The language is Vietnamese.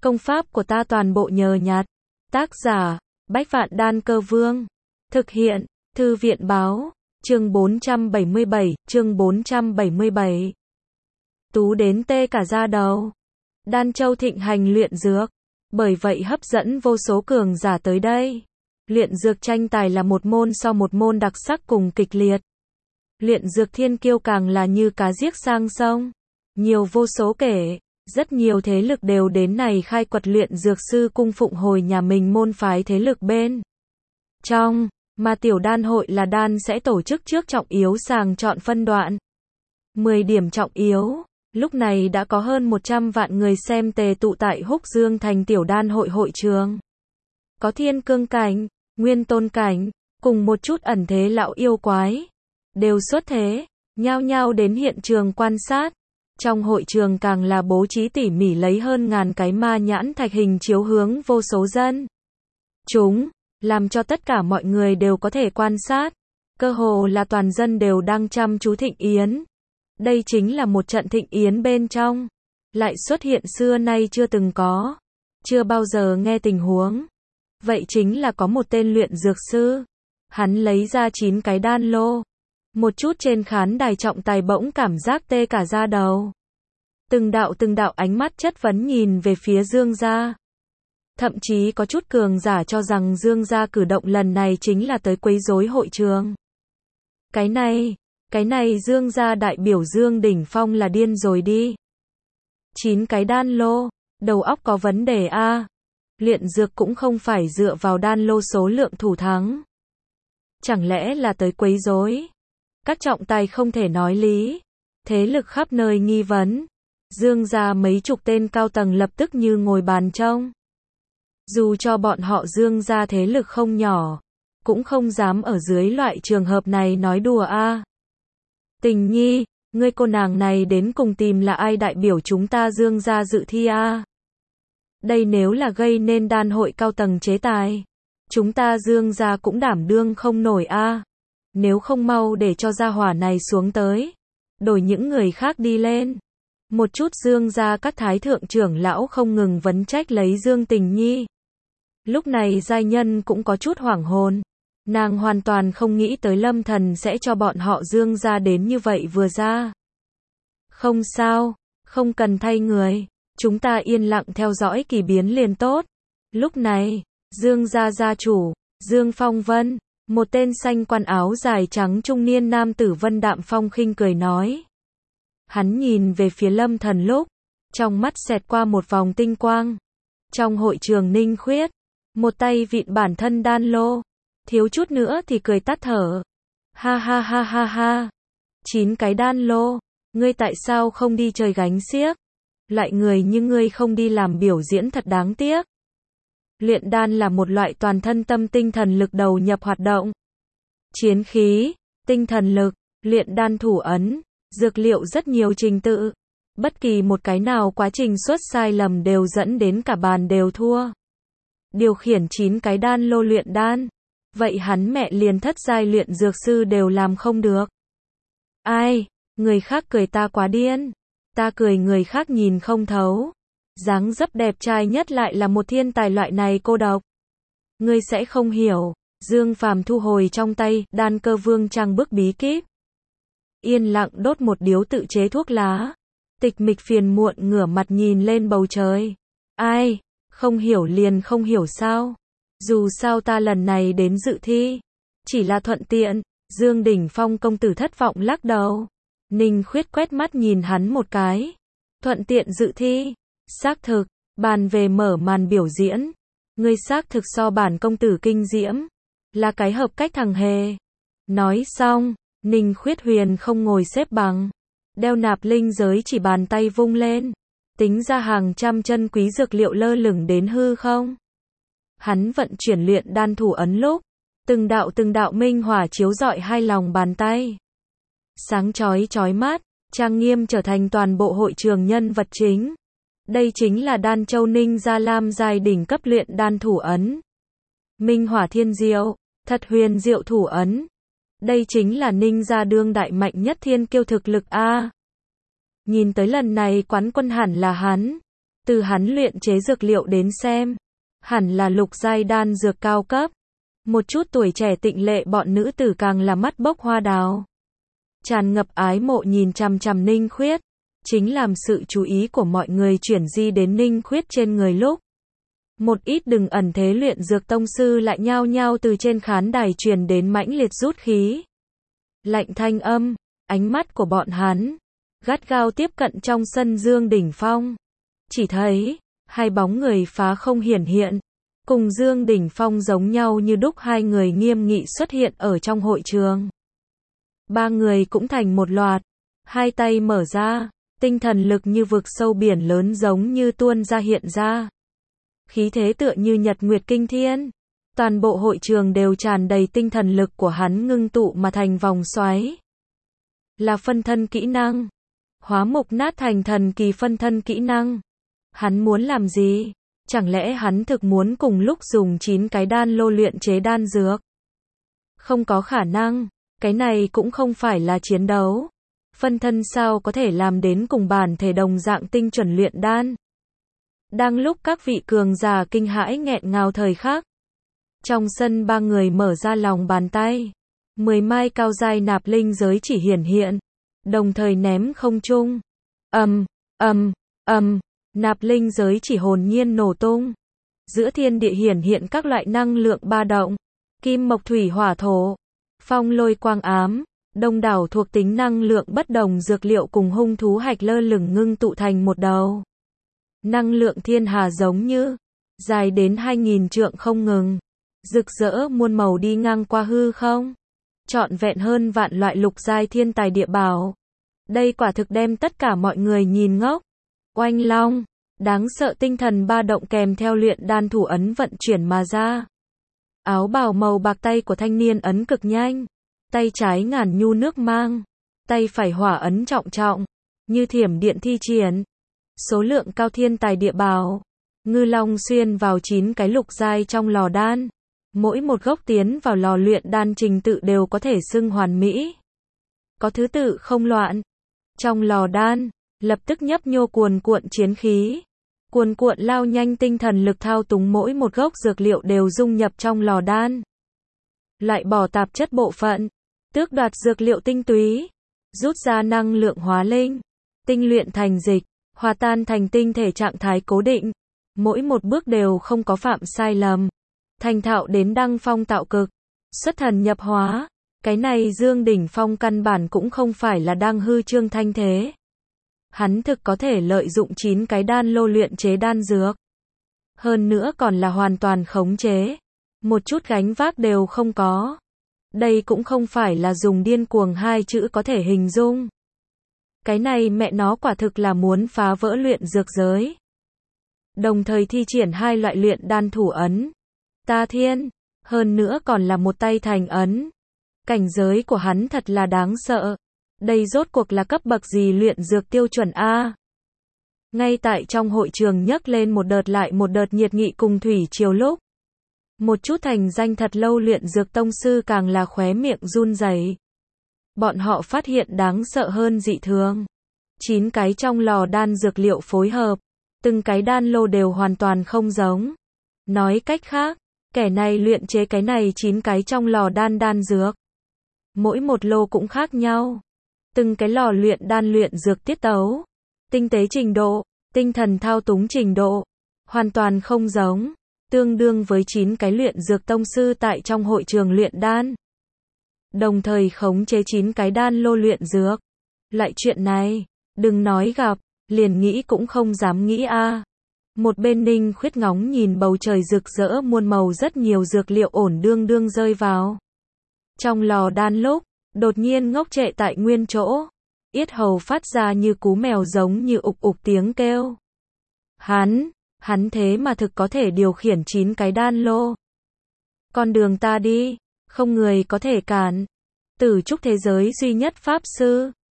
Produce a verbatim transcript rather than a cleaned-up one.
Công pháp của ta toàn bộ nhờ nhặt. Tác giả, Bách Vạn Đan Cơ Vương. Thực hiện, Thư viện Báo. Chương bốn trăm bảy mươi bảy, chương bốn trăm bảy mươi bảy. Tú đến tê cả da đầu. Đan Châu thịnh hành luyện dược, bởi vậy hấp dẫn vô số cường giả tới đây. Luyện dược tranh tài là một môn so một môn đặc sắc cùng kịch liệt. Luyện dược thiên kiêu càng là như cá giết sang sông, nhiều vô số kể. Rất nhiều thế lực đều đến này khai quật luyện dược sư cung phụng hồi nhà mình môn phái thế lực bên trong, mà tiểu đan hội là đan sẽ tổ chức trước trọng yếu sàng chọn phân đoạn. mười điểm trọng yếu, lúc này đã có hơn một trăm vạn người xem tề tụ tại Húc Dương thành tiểu đan hội hội trường. Có thiên cương cảnh, nguyên tôn cảnh, cùng một chút ẩn thế lão yêu quái, đều xuất thế, nhao nhao đến hiện trường quan sát. Trong hội trường càng là bố trí tỉ mỉ lấy hơn ngàn cái ma nhãn thạch hình chiếu hướng vô số dân chúng, làm cho tất cả mọi người đều có thể quan sát. Cơ hồ là toàn dân đều đang chăm chú thịnh yến. Đây chính là một trận thịnh yến bên trong, lại xuất hiện xưa nay chưa từng có, chưa bao giờ nghe tình huống. Vậy chính là có một tên luyện dược sư, hắn lấy ra chín cái đan lô. Một chút trên khán đài trọng tài bỗng cảm giác tê cả da đầu. Từng đạo từng đạo ánh mắt chất vấn nhìn về phía Dương gia. Thậm chí có chút cường giả cho rằng Dương gia cử động lần này chính là tới quấy rối hội trường. Cái này, cái này Dương gia đại biểu Dương Đỉnh Phong là điên rồi đi. Chín cái đan lô, đầu óc có vấn đề a. Luyện dược cũng không phải dựa vào đan lô số lượng thủ thắng. Chẳng lẽ là tới quấy rối? Các trọng tài không thể nói lý, thế lực khắp nơi nghi vấn. Dương gia mấy chục tên cao tầng lập tức như ngồi bàn trông. Dù cho bọn họ Dương gia thế lực không nhỏ, cũng không dám ở dưới loại trường hợp này nói đùa a. Tình Nhi, ngươi cô nàng này đến cùng tìm là ai đại biểu chúng ta Dương gia dự thi a? Đây nếu là gây nên đan hội cao tầng chế tài, chúng ta Dương gia cũng đảm đương không nổi a. Nếu không mau để cho gia hỏa này xuống tới, đổi những người khác đi lên. Một chút Dương gia các thái thượng trưởng lão không ngừng vấn trách lấy Dương Tình Nhi. Lúc này giai nhân cũng có chút hoảng hồn. Nàng hoàn toàn không nghĩ tới Lâm Thần sẽ cho bọn họ Dương gia đến như vậy vừa ra. Không sao, không cần thay người, chúng ta yên lặng theo dõi kỳ biến liền tốt. Lúc này, Dương gia gia chủ, Dương Phong Vân, một tên xanh quan áo dài trắng trung niên nam tử Vân Đạm Phong khinh cười nói. Hắn nhìn về phía Lâm Thần lúc, trong mắt xẹt qua một vòng tinh quang. Trong hội trường Ninh Khuyết, một tay vịn bản thân đan lô, thiếu chút nữa thì cười tắt thở. Ha ha ha ha ha. Chín cái đan lô, ngươi tại sao không đi chơi gánh xiếc? Loại người như ngươi không đi làm biểu diễn thật đáng tiếc. Luyện đan là một loại toàn thân tâm tinh thần lực đầu nhập hoạt động. Chiến khí, tinh thần lực, luyện đan thủ ấn, dược liệu rất nhiều trình tự. Bất kỳ một cái nào quá trình xuất sai lầm đều dẫn đến cả bàn đều thua. Điều khiển chín cái đan lô luyện đan. Vậy hắn mẹ liền thất giai luyện dược sư đều làm không được. Ai, người khác cười ta quá điên. Ta cười người khác nhìn không thấu. Dáng dấp đẹp trai nhất lại là một thiên tài loại này cô độc. Ngươi sẽ không hiểu. Dương Phàm thu hồi trong tay đan cơ vương trang bức bí kíp. Yên lặng đốt một điếu tự chế thuốc lá. Tịch mịch phiền muộn ngửa mặt nhìn lên bầu trời. Ai, không hiểu liền không hiểu sao. Dù sao ta lần này đến dự thi, chỉ là thuận tiện. Dương Đỉnh Phong công tử thất vọng lắc đầu. Ninh Khuyết quét mắt nhìn hắn một cái. Thuận tiện dự thi. Xác thực, bàn về mở màn biểu diễn. Ngươi xác thực so bản công tử kinh diễm. Là cái hợp cách thằng hề. Nói xong, Ninh Khuyết Huyền không ngồi xếp bằng. Đeo nạp linh giới chỉ bàn tay vung lên. Tính ra hàng trăm chân quý dược liệu lơ lửng đến hư không. Hắn vận chuyển luyện đan thủ ấn lúc. Từng đạo từng đạo minh hỏa chiếu rọi hai lòng bàn tay. Sáng chói chói mắt, trang nghiêm trở thành toàn bộ hội trường nhân vật chính. Đây chính là Đan Châu Ninh Gia Lam giai đỉnh cấp luyện đan thủ ấn. Minh hỏa thiên diệu, thật huyền diệu thủ ấn. Đây chính là Ninh Gia đương đại mạnh nhất thiên kiêu thực lực a. Nhìn tới lần này quán quân hẳn là hắn. Từ hắn luyện chế dược liệu đến xem, hẳn là lục giai đan dược cao cấp. Một chút tuổi trẻ tịnh lệ bọn nữ tử càng là mắt bốc hoa đào. Tràn ngập ái mộ nhìn chằm chằm Ninh Khuyết, chính làm sự chú ý của mọi người chuyển di đến Ninh Khuyết trên người lúc. Một ít đừng ẩn thế luyện dược tông sư lại nhao nhao từ trên khán đài truyền đến mãnh liệt rút khí. Lạnh thanh âm, ánh mắt của bọn hắn, gắt gao tiếp cận trong sân Dương Đỉnh Phong. Chỉ thấy, hai bóng người phá không hiển hiện, cùng Dương Đỉnh Phong giống nhau như đúc, hai người nghiêm nghị xuất hiện ở trong hội trường. Ba người cũng thành một loạt, hai tay mở ra, tinh thần lực như vực sâu biển lớn giống như tuôn ra hiện ra. Khí thế tựa như nhật nguyệt kinh thiên, toàn bộ hội trường đều tràn đầy tinh thần lực của hắn ngưng tụ mà thành vòng xoáy. Là phân thân kỹ năng, hóa mục nát thành thần kỳ phân thân kỹ năng. Hắn muốn làm gì? Chẳng lẽ hắn thực muốn cùng lúc dùng chín cái đan lô luyện chế đan dược? Không có khả năng, cái này cũng không phải là chiến đấu. Phân thân sao có thể làm đến cùng bản thể đồng dạng tinh chuẩn luyện đan? Đang lúc các vị cường giả kinh hãi nghẹn ngào thời khắc, trong sân ba người mở ra lòng bàn tay, mười mai cao giai nạp linh giới chỉ hiển hiện, đồng thời ném không trung. Ầm, ầm, ầm, nạp linh giới chỉ hồn nhiên nổ tung. Giữa thiên địa hiển hiện các loại năng lượng ba động, kim mộc thủy hỏa thổ, phong lôi quang ám, đông đảo thuộc tính năng lượng bất đồng dược liệu cùng hung thú hạch lơ lửng ngưng tụ thành một đầu. Năng lượng thiên hà giống như dài đến hai nghìn trượng không ngừng, rực rỡ muôn màu đi ngang qua hư không, trọn vẹn hơn vạn loại lục giai thiên tài địa bảo. Đây quả thực đem tất cả mọi người nhìn ngốc. Oanh long, đáng sợ tinh thần ba động kèm theo luyện đan thủ ấn vận chuyển mà ra. Áo bào màu bạc tay của thanh niên ấn cực nhanh, tay trái ngàn nhu nước mang, tay phải hỏa ấn trọng trọng, như thiểm điện thi triển. Số lượng cao thiên tài địa bảo, ngư long xuyên vào chín cái lục giai trong lò đan. Mỗi một gốc tiến vào lò luyện đan trình tự đều có thể xưng hoàn mỹ. Có thứ tự không loạn. Trong lò đan, lập tức nhấp nhô cuồn cuộn chiến khí. Cuồn cuộn lao nhanh tinh thần lực thao túng mỗi một gốc dược liệu đều dung nhập trong lò đan. Loại bỏ tạp chất bộ phận, tước đoạt dược liệu tinh túy, rút ra năng lượng hóa linh, tinh luyện thành dịch, hòa tan thành tinh thể trạng thái cố định. Mỗi một bước đều không có phạm sai lầm. Thành thạo đến đăng phong tạo cực, xuất thần nhập hóa. Cái này Dương Đỉnh Phong căn bản cũng không phải là đang hư trương thanh thế. Hắn thực có thể lợi dụng chín cái đan lô luyện chế đan dược. Hơn nữa còn là hoàn toàn khống chế. Một chút gánh vác đều không có. Đây cũng không phải là dùng điên cuồng hai chữ có thể hình dung. Cái này mẹ nó quả thực là muốn phá vỡ luyện dược giới. Đồng thời thi triển hai loại luyện đan thủ ấn. Ta thiên, hơn nữa còn là một tay thành ấn. Cảnh giới của hắn thật là đáng sợ. Đây rốt cuộc là cấp bậc gì luyện dược tiêu chuẩn A? Ngay tại trong hội trường nhấc lên một đợt lại một đợt nhiệt nghị cùng thủy triều lúc. Một chút thành danh thật lâu luyện dược tông sư càng là khóe miệng run rẩy. Bọn họ phát hiện đáng sợ hơn dị thường. Chín cái trong lò đan dược liệu phối hợp, từng cái đan lô đều hoàn toàn không giống. Nói cách khác, kẻ này luyện chế cái này chín cái trong lò đan đan dược. Mỗi một lô cũng khác nhau. Từng cái lò luyện đan luyện dược tiết tấu, tinh tế trình độ, tinh thần thao túng trình độ, hoàn toàn không giống, tương đương với chín cái luyện dược tông sư tại trong hội trường luyện đan. Đồng thời khống chế chín cái đan lô luyện dược. Loại chuyện này, đừng nói gặp, liền nghĩ cũng không dám nghĩ a. Một bên Ninh Khuyết ngóng nhìn bầu trời rực rỡ muôn màu, rất nhiều dược liệu ổn đương đương rơi vào trong lò đan lúc, đột nhiên ngốc trệ tại nguyên chỗ, yết hầu phát ra như cú mèo giống như ục ục tiếng kêu. Hắn, hắn thế mà thực có thể điều khiển chín cái đan lô. Con đường ta đi, không người có thể cản. Tử trúc thế giới duy nhất pháp sư,